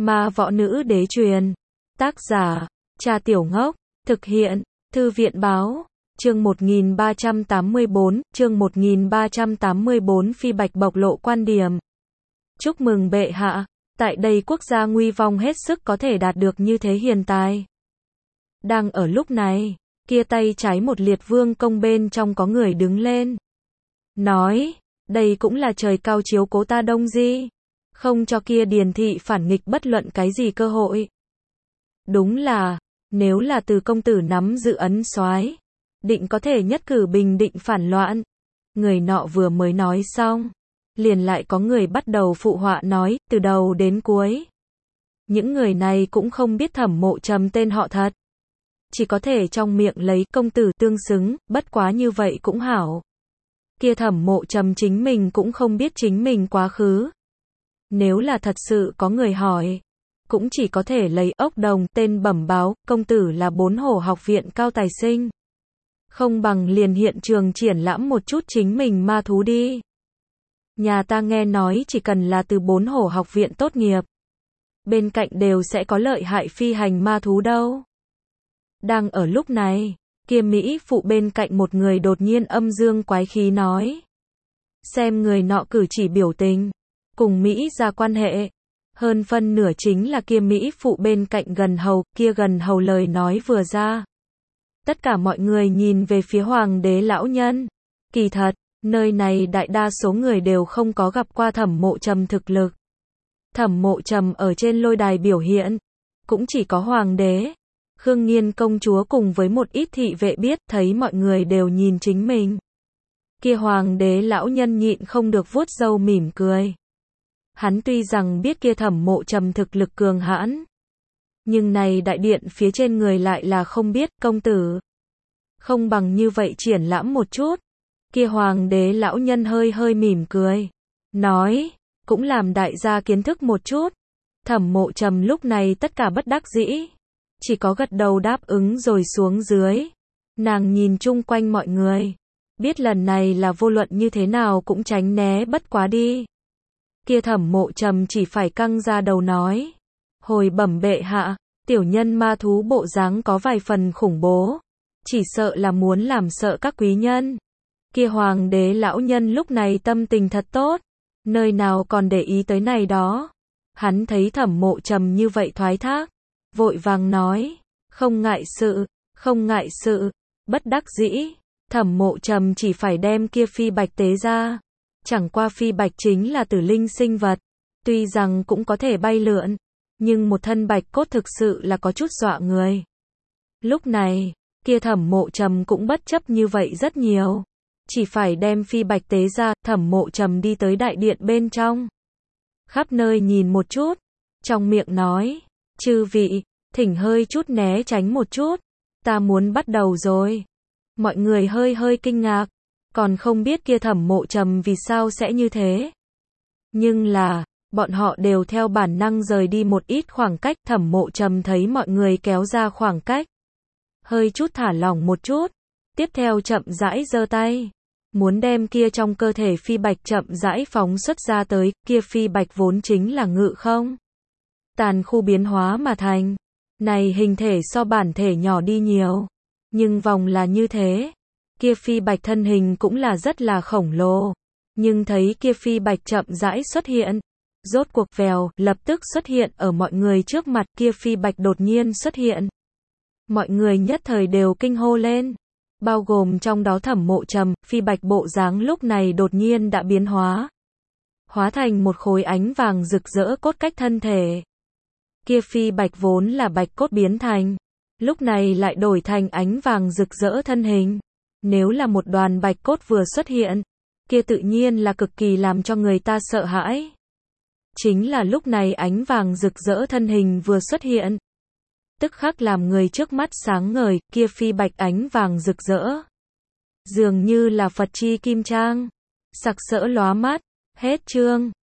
Ma võ nữ đế truyền. Tác giả, Cha Tiểu Ngốc. Thực hiện, Thư viện báo. Chương 1384, Phi Bạch bộc lộ quan điểm. Chúc mừng bệ hạ, tại đây quốc gia nguy vong hết sức có thể đạt được như thế hiền tài. Đang ở lúc này, kia tay trái một liệt vương công bên trong có người đứng lên. Nói, đây cũng là trời cao chiếu cố ta Đông Di. Không cho kia Điền thị phản nghịch bất luận cái gì cơ hội. Đúng là, nếu là từ công tử nắm giữ ấn soái, định có thể nhất cử bình định phản loạn. Người nọ vừa mới nói xong, liền lại có người bắt đầu phụ họa nói, từ đầu đến cuối. Những người này cũng không biết Thẩm Mộ Trầm tên họ thật. Chỉ có thể trong miệng lấy công tử tương xứng, bất quá như vậy cũng hảo. Kia Thẩm Mộ Trầm chính mình cũng không biết chính mình quá khứ. Nếu là thật sự có người hỏi, cũng chỉ có thể lấy ốc đồng tên bẩm báo, công tử là 4 hổ học viện cao tài sinh. Không bằng liền hiện trường triển lãm một chút chính mình ma thú đi. Nhà ta nghe nói chỉ cần là từ 4 hổ học viện tốt nghiệp, bên cạnh đều sẽ có lợi hại phi hành ma thú đâu. Đang ở lúc này, kia Mỹ phụ bên cạnh một người đột nhiên âm dương quái khí nói. Xem người nọ cử chỉ biểu tình, cùng Mỹ ra quan hệ. Hơn phân nửa chính là kia Mỹ phụ bên cạnh gần hầu, kia gần hầu lời nói vừa ra. Tất cả mọi người nhìn về phía hoàng đế lão nhân. Kỳ thật, nơi này đại đa số người đều không có gặp qua Thẩm Mộ Trầm thực lực. Thẩm Mộ Trầm ở trên lôi đài biểu hiện, cũng chỉ có hoàng đế, Khương Nghiên công chúa cùng với một ít thị vệ biết, thấy mọi người đều nhìn chính mình. Kia hoàng đế lão nhân nhịn không được vuốt râu mỉm cười. Hắn tuy rằng biết kia Thẩm Mộ Trầm thực lực cường hãn, nhưng này đại điện phía trên người lại là không biết, công tử. Không bằng như vậy triển lãm một chút. Kia hoàng đế lão nhân hơi hơi mỉm cười. Nói, cũng làm đại gia kiến thức một chút. Thẩm Mộ Trầm lúc này tất cả bất đắc dĩ. Chỉ có gật đầu đáp ứng rồi xuống dưới. Nàng nhìn chung quanh mọi người. Biết lần này là vô luận như thế nào cũng tránh né bất quá đi. Kia Thẩm Mộ Trầm chỉ phải căng ra đầu nói. Hồi bẩm bệ hạ, tiểu nhân ma thú bộ dáng có vài phần khủng bố. Chỉ sợ là muốn làm sợ các quý nhân. Kia hoàng đế lão nhân lúc này tâm tình thật tốt. Nơi nào còn để ý tới này đó. Hắn thấy Thẩm Mộ Trầm như vậy thoái thác. Vội vàng nói. Không ngại sự, không ngại sự. Bất đắc dĩ. Thẩm Mộ Trầm chỉ phải đem kia phi bạch tế ra. Chẳng qua phi bạch chính là tử linh sinh vật. Tuy rằng cũng có thể bay lượn. Nhưng một thân bạch cốt thực sự là có chút dọa người. Lúc này, kia Thẩm Mộ Trầm cũng bất chấp như vậy rất nhiều. Chỉ phải đem phi bạch tế ra, Thẩm Mộ Trầm đi tới đại điện bên trong. Khắp nơi nhìn một chút. Trong miệng nói, chư vị, thỉnh hơi chút né tránh một chút. Ta muốn bắt đầu rồi. Mọi người hơi hơi kinh ngạc. Còn không biết kia Thẩm Mộ Trầm vì sao sẽ như thế. Nhưng là, bọn họ đều theo bản năng rời đi một ít khoảng cách. Thẩm Mộ Trầm thấy mọi người kéo ra khoảng cách. Hơi chút thả lỏng một chút. Tiếp theo chậm rãi giơ tay. Muốn đem kia trong cơ thể phi bạch chậm rãi phóng xuất ra tới. Kia phi bạch vốn chính là ngự không tàn khu biến hóa mà thành. Này hình thể so bản thể nhỏ đi nhiều. Nhưng vòng là như thế. Kia phi bạch thân hình cũng là rất là khổng lồ. Nhưng thấy kia phi bạch chậm rãi xuất hiện. Rốt cuộc vèo, lập tức xuất hiện ở mọi người trước mặt. Kia phi bạch đột nhiên xuất hiện. Mọi người nhất thời đều kinh hô lên. Bao gồm trong đó Thẩm Mộ Trầm, phi bạch bộ dáng lúc này đột nhiên đã biến hóa. Hóa thành một khối ánh vàng rực rỡ cốt cách thân thể. Kia phi bạch vốn là bạch cốt biến thành. Lúc này lại đổi thành ánh vàng rực rỡ thân hình. Nếu là một đoàn bạch cốt vừa xuất hiện, kia tự nhiên là cực kỳ làm cho người ta sợ hãi. Chính là lúc này ánh vàng rực rỡ thân hình vừa xuất hiện. Tức khắc làm người trước mắt sáng ngời, kia phi bạch ánh vàng rực rỡ. Dường như là Phật chi kim trang. Sặc sỡ lóa mắt. Hết chương.